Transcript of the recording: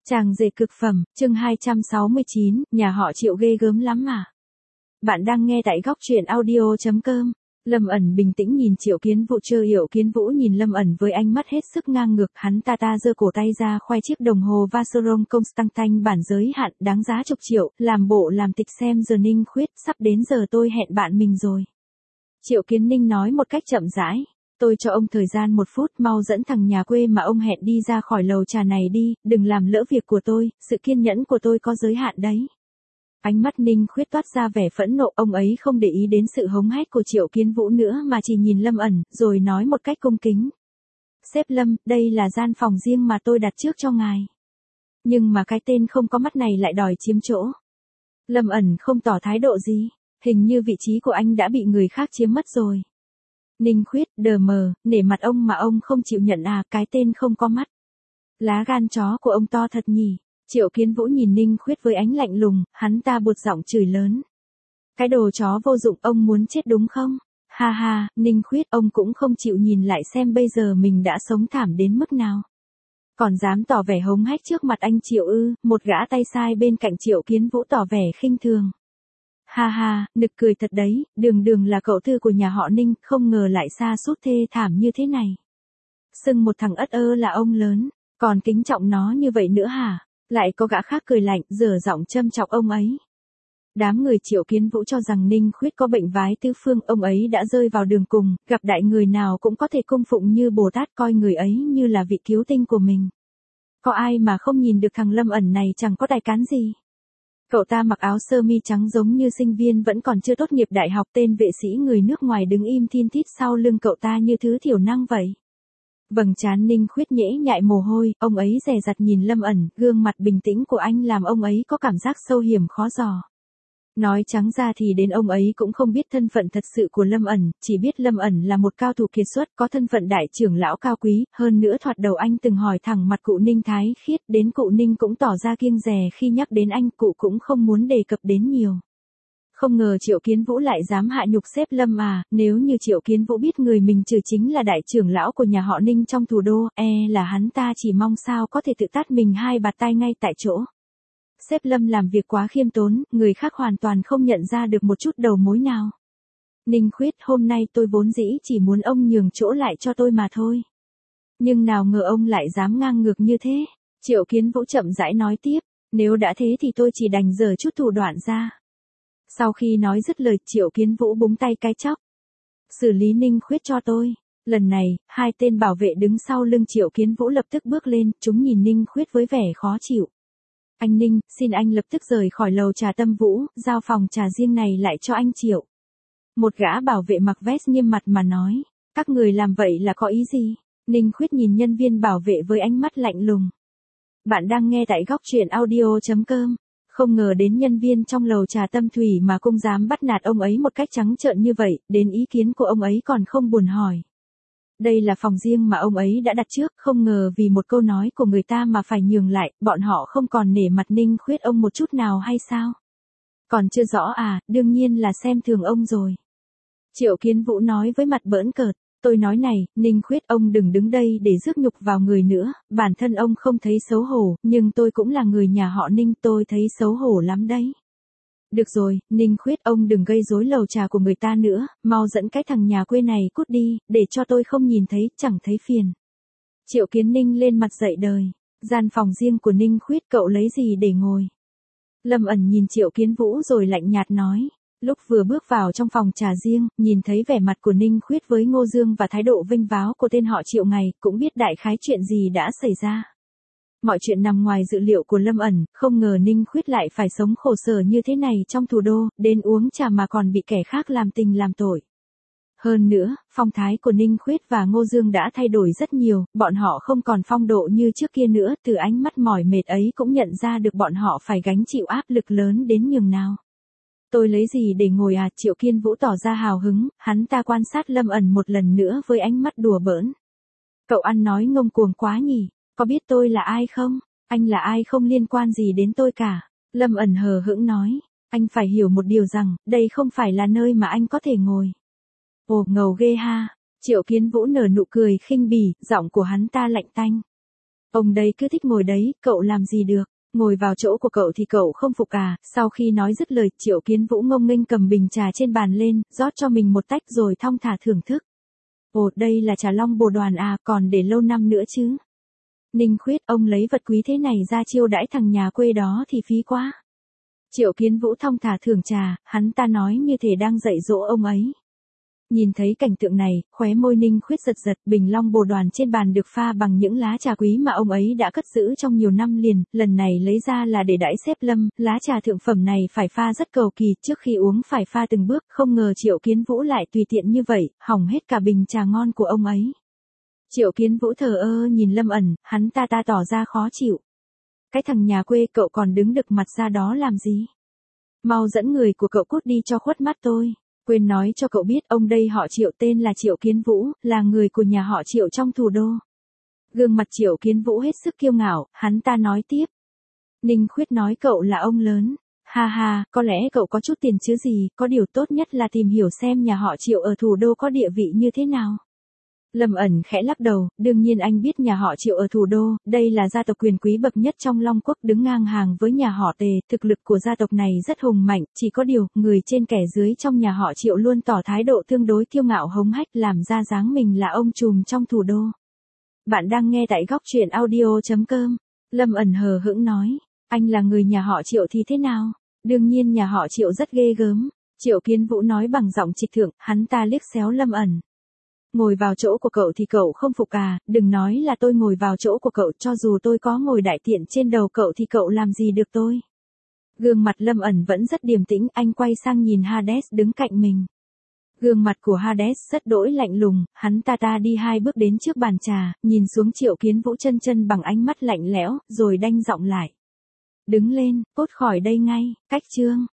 Chàng rể cực phẩm, chương 269, nhà họ Triệu ghê gớm lắm mà. Bạn đang nghe tại góc truyện audio.com. Lâm Ẩn bình tĩnh nhìn Triệu Kiến Vũ, Triệu Kiến Vũ nhìn Lâm Ẩn với ánh mắt hết sức ngang ngược, hắn ta giơ cổ tay ra khoe chiếc đồng hồ Vacheron Constantin bản giới hạn đáng giá chục triệu, làm bộ làm tịch xem giờ. Ninh Khuyết, sắp đến giờ tôi hẹn bạn mình rồi. Triệu Kiến Ninh nói một cách chậm rãi. Tôi cho ông thời gian 1 phút, mau dẫn thằng nhà quê mà ông hẹn đi ra khỏi lầu trà này đi, đừng làm lỡ việc của tôi, sự kiên nhẫn của tôi có giới hạn đấy. Ánh mắt Ninh Khuyết toát ra vẻ phẫn nộ, ông ấy không để ý đến sự hống hét của Triệu Kiến Vũ nữa mà chỉ nhìn Lâm Ẩn, rồi nói một cách cung kính. Sếp Lâm, đây là gian phòng riêng mà tôi đặt trước cho ngài. Nhưng mà cái tên không có mắt này lại đòi chiếm chỗ. Lâm Ẩn không tỏ thái độ gì, hình như vị trí của anh đã bị người khác chiếm mất rồi. Ninh Khuyết, đờ mờ, nể mặt ông mà ông không chịu nhận à, cái tên không có mắt. Lá gan chó của ông to thật nhỉ. Triệu Kiến Vũ nhìn Ninh Khuyết với ánh lạnh lùng, hắn ta buột giọng chửi lớn. Cái đồ chó vô dụng, ông muốn chết đúng không? Ha ha, Ninh Khuyết, ông cũng không chịu nhìn lại xem bây giờ mình đã sống thảm đến mức nào. Còn dám tỏ vẻ hống hách trước mặt anh Triệu ư? Một gã tay sai bên cạnh Triệu Kiến Vũ tỏ vẻ khinh thường. Ha ha, nực cười thật đấy, đường là cậu tư của nhà họ Ninh, không ngờ lại sa sút thê thảm như thế này. Xưng một thằng ất ơ là ông lớn, còn kính trọng nó như vậy nữa hả? Lại có gã khác cười lạnh, giở giọng châm chọc ông ấy. Đám người Triệu Kiến Vũ cho rằng Ninh Khuyết có bệnh vái tứ phương, ông ấy đã rơi vào đường cùng, gặp đại người nào cũng có thể cung phụng như Bồ Tát, coi người ấy như là vị cứu tinh của mình. Có ai mà không nhìn được thằng Lâm Ẩn này chẳng có tài cán gì. Cậu ta mặc áo sơ mi trắng giống như sinh viên vẫn còn chưa tốt nghiệp đại học, tên vệ sĩ người nước ngoài đứng im thiên thít sau lưng cậu ta như thứ thiểu năng vậy. Vầng trán Ninh Khuyết nhễ nhại mồ hôi, ông ấy dè dặt nhìn Lâm Ẩn, gương mặt bình tĩnh của anh làm ông ấy có cảm giác sâu hiểm khó dò. Nói trắng ra thì đến ông ấy cũng không biết thân phận thật sự của Lâm Ẩn, chỉ biết Lâm Ẩn là một cao thủ kiệt xuất, có thân phận đại trưởng lão cao quý, hơn nữa thoạt đầu anh từng hỏi thẳng mặt cụ Ninh Thái Khiết, đến cụ Ninh cũng tỏ ra kiêng dè khi nhắc đến anh, cụ cũng không muốn đề cập đến nhiều. Không ngờ Triệu Kiến Vũ lại dám hạ nhục sếp Lâm à, nếu như Triệu Kiến Vũ biết người mình trừ chính là đại trưởng lão của nhà họ Ninh trong thủ đô, là hắn ta chỉ mong sao có thể tự tát mình 2 bạt tai ngay tại chỗ. Sếp Lâm làm việc quá khiêm tốn, người khác hoàn toàn không nhận ra được một chút đầu mối nào. Ninh Khuyết, hôm nay tôi vốn dĩ chỉ muốn ông nhường chỗ lại cho tôi mà thôi. Nhưng nào ngờ ông lại dám ngang ngược như thế. Triệu Kiến Vũ chậm rãi nói tiếp, nếu đã thế thì tôi chỉ đành giở chút thủ đoạn ra. Sau khi nói dứt lời, Triệu Kiến Vũ búng tay cái chóc. Xử lý Ninh Khuyết cho tôi. Lần này, 2 tên bảo vệ đứng sau lưng Triệu Kiến Vũ lập tức bước lên, chúng nhìn Ninh Khuyết với vẻ khó chịu. Anh Ninh, xin anh lập tức rời khỏi lầu trà Tâm Vũ, giao phòng trà riêng này lại cho anh Triệu. Một gã bảo vệ mặc vest nghiêm mặt mà nói, các người làm vậy là có ý gì? Ninh Khuyết nhìn nhân viên bảo vệ với ánh mắt lạnh lùng. Bạn đang nghe tại góc truyện audio.com. Không ngờ đến nhân viên trong lầu trà Tâm Thủy mà cũng dám bắt nạt ông ấy một cách trắng trợn như vậy, đến ý kiến của ông ấy còn không buồn hỏi. Đây là phòng riêng mà ông ấy đã đặt trước, không ngờ vì một câu nói của người ta mà phải nhường lại, bọn họ không còn nể mặt Ninh Khuyết ông một chút nào hay sao? Còn chưa rõ à, đương nhiên là xem thường ông rồi. Triệu Kiến Vũ nói với mặt bỡn cợt, tôi nói này, Ninh Khuyết, ông đừng đứng đây để rước nhục vào người nữa, bản thân ông không thấy xấu hổ, nhưng tôi cũng là người nhà họ Ninh, tôi thấy xấu hổ lắm đấy. Được rồi, Ninh Khuyết, ông đừng gây rối lầu trà của người ta nữa, mau dẫn cái thằng nhà quê này cút đi, để cho tôi không nhìn thấy, chẳng thấy phiền. Triệu Kiến Ninh lên mặt dậy đời, gian phòng riêng của Ninh Khuyết cậu lấy gì để ngồi? Lâm Ẩn nhìn Triệu Kiến Vũ rồi lạnh nhạt nói. Lúc vừa bước vào trong phòng trà riêng, nhìn thấy vẻ mặt của Ninh Khuyết với Ngô Dương và thái độ vênh váo của tên họ Triệu này, cũng biết đại khái chuyện gì đã xảy ra. Mọi chuyện nằm ngoài dự liệu của Lâm Ẩn, không ngờ Ninh Khuyết lại phải sống khổ sở như thế này trong thủ đô, đến uống trà mà còn bị kẻ khác làm tình làm tội. Hơn nữa, phong thái của Ninh Khuyết và Ngô Dương đã thay đổi rất nhiều, bọn họ không còn phong độ như trước kia nữa, từ ánh mắt mỏi mệt ấy cũng nhận ra được bọn họ phải gánh chịu áp lực lớn đến nhường nào. Tôi lấy gì để ngồi à? Triệu Kiến Vũ tỏ ra hào hứng, hắn ta quan sát Lâm Ẩn một lần nữa với ánh mắt đùa bỡn. Cậu ăn nói ngông cuồng quá nhỉ, có biết tôi là ai không? Anh là ai không liên quan gì đến tôi cả. Lâm Ẩn hờ hững nói, anh phải hiểu một điều rằng, đây không phải là nơi mà anh có thể ngồi. Ồ, ngầu ghê ha. Triệu Kiến Vũ nở nụ cười khinh bỉ, giọng của hắn ta lạnh tanh. Ông đây cứ thích ngồi đấy, cậu làm gì được. Ngồi vào chỗ của cậu thì cậu không phục à. Sau khi nói dứt lời, Triệu Kiến Vũ ngông nghênh cầm bình trà trên bàn lên, rót cho mình một tách rồi thong thả thưởng thức. Ồ, đây là trà long bồ đoàn à, còn để lâu năm nữa chứ. Ninh Khuyết, ông lấy vật quý thế này ra chiêu đãi thằng nhà quê đó thì phí quá. Triệu Kiến Vũ thong thả thưởng trà, hắn ta nói như thể đang dạy dỗ ông ấy. Nhìn thấy cảnh tượng này, khóe môi Ninh Khuyết giật giật, bình long bồ đoàn trên bàn được pha bằng những lá trà quý mà ông ấy đã cất giữ trong nhiều năm liền, lần này lấy ra là để đãi xếp Lâm, lá trà thượng phẩm này phải pha rất cầu kỳ, trước khi uống phải pha từng bước, không ngờ Triệu Kiến Vũ lại tùy tiện như vậy, hỏng hết cả bình trà ngon của ông ấy. Triệu Kiến Vũ thờ ơ nhìn Lâm ẩn, hắn ta tỏ ra khó chịu. Cái thằng nhà quê, cậu còn đứng đực mặt ra đó làm gì? Mau dẫn người của cậu cút đi cho khuất mắt tôi. Quên nói cho cậu biết, ông đây họ Triệu, tên là Triệu Kiến Vũ, là người của nhà họ Triệu trong thủ đô. Gương mặt Triệu Kiến Vũ hết sức kiêu ngạo, hắn ta nói tiếp. Ninh Khuyết nói cậu là ông lớn. Ha ha, có lẽ cậu có chút tiền chứ gì, có điều tốt nhất là tìm hiểu xem nhà họ Triệu ở thủ đô có địa vị như thế nào. Lâm ẩn khẽ lắc đầu, đương nhiên anh biết nhà họ Triệu ở thủ đô, đây là gia tộc quyền quý bậc nhất trong Long Quốc, đứng ngang hàng với nhà họ Tề, thực lực của gia tộc này rất hùng mạnh, chỉ có điều, người trên kẻ dưới trong nhà họ Triệu luôn tỏ thái độ tương đối kiêu ngạo hống hách, làm ra dáng mình là ông trùm trong thủ đô. Bạn đang nghe tại góc truyện audio.com. Lâm ẩn hờ hững nói, anh là người nhà họ Triệu thì thế nào? Đương nhiên nhà họ Triệu rất ghê gớm. Triệu Kiến Vũ nói bằng giọng trịch thượng, hắn ta liếc xéo Lâm ẩn. Ngồi vào chỗ của cậu thì cậu không phục à, đừng nói là tôi ngồi vào chỗ của cậu, cho dù tôi có ngồi đại tiện trên đầu cậu thì cậu làm gì được tôi. Gương mặt Lâm ẩn vẫn rất điềm tĩnh, anh quay sang nhìn Hades đứng cạnh mình. Gương mặt của Hades rất đỗi lạnh lùng, hắn ta đi 2 bước đến trước bàn trà, nhìn xuống Triệu Kiến Vũ chân bằng ánh mắt lạnh lẽo, rồi đanh giọng lại. Đứng lên, cút khỏi đây ngay, cách chương.